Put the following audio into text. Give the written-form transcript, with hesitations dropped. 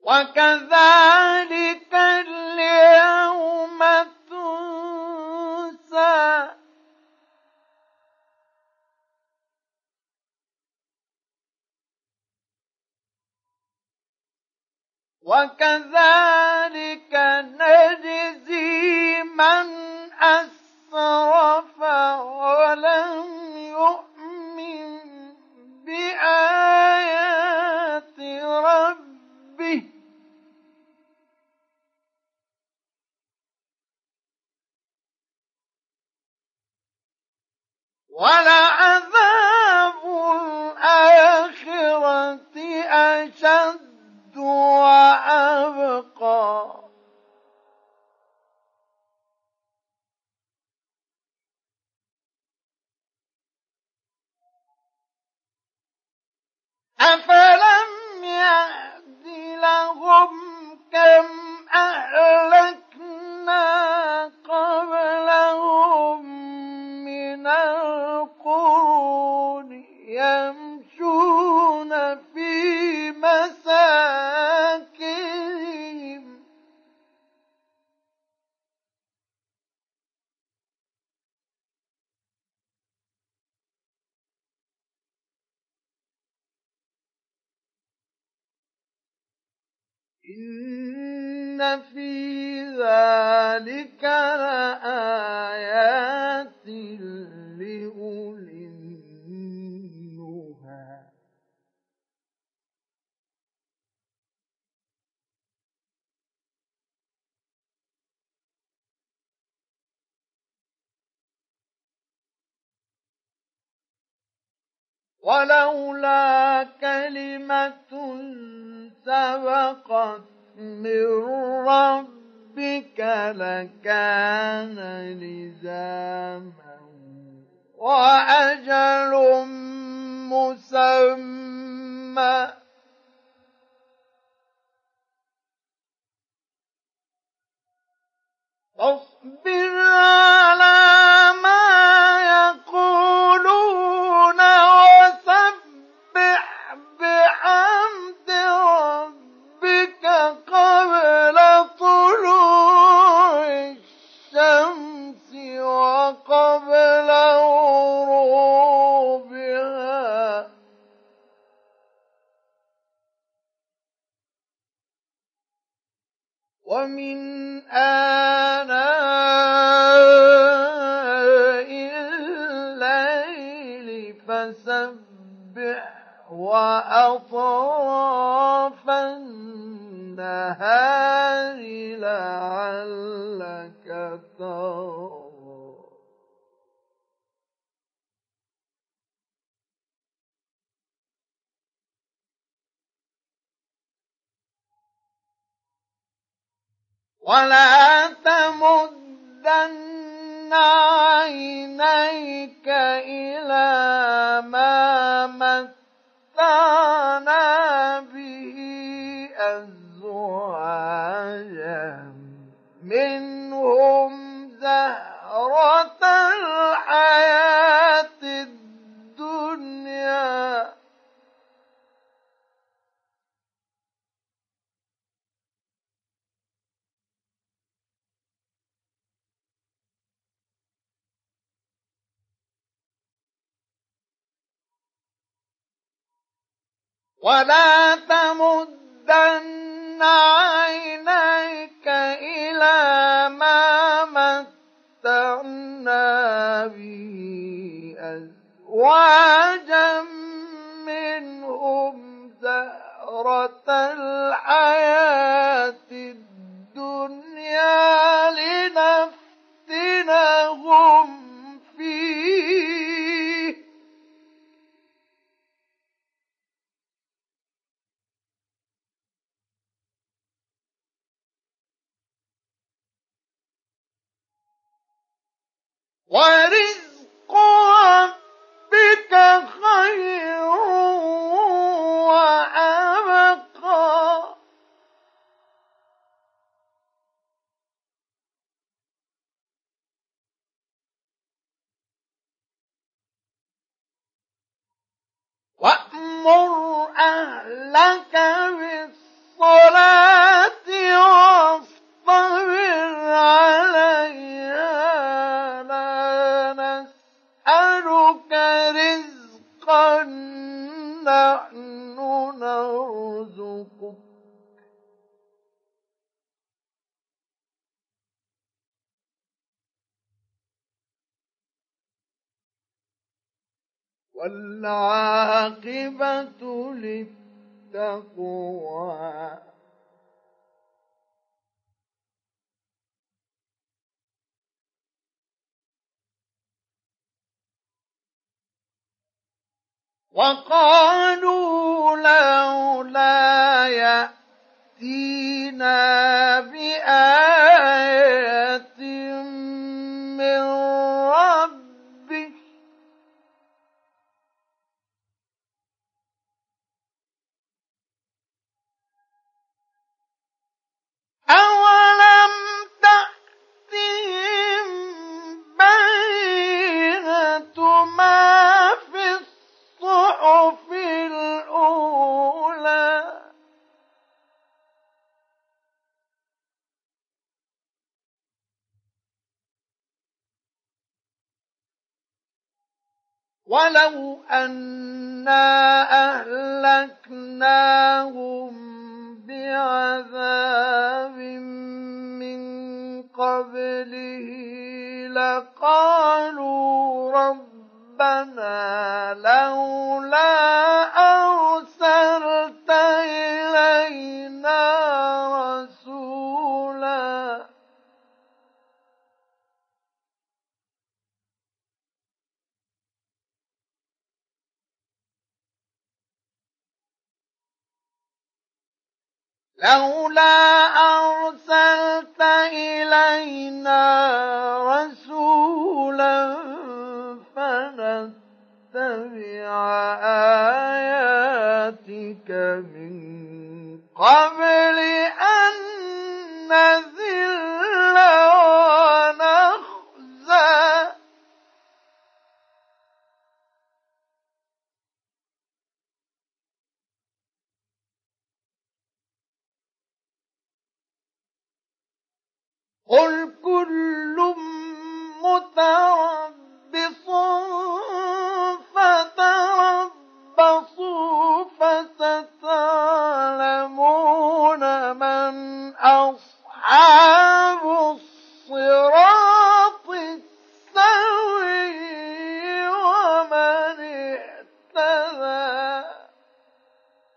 وكذلك اليوم تنسى وكذلك نجزي من أسرف ولم يؤمن بآيات ربه ولعذاب الآخرة أشد وأبقى أفلم يهد لهم كم أهلكنا قبلهم من القرون يمشون في مساكنهم إن في ذلك لآيات لأولي النهى ولولا كلمة سبقت من ربك لكان لزاما وأجل مسمى فاصبر على ما يقولون وسبح بحمد ربك قبل طلوع الشمس وقبل غروبها ومن آناء الليل فسبح وأطراف النهار لعلك ترضى ولا تمدن عينيك إلى ما متعنا به أزواجا منهم زهرة الحياة الدنيا ولا تمدن عينيك إلى ما متعنا به أزواجا منهم زهرة الحياة الدنيا لنفتنهم فيه ورزق ربك خير وأبقى وأمر أهلك بالصلاة والعاقبة للتقوى. وقالوا لولا يأتينا بآية من ربه أولم تأتهم بينة ما في الصحف الأولى ولو أنا أهلكناهم بعذاب من قبله لقالوا ربنا لولا أرسلت إلينا رسولا فنتبع آياتك من قبل أن نذل ونخزى قل كل متربص فتربصوا فسترون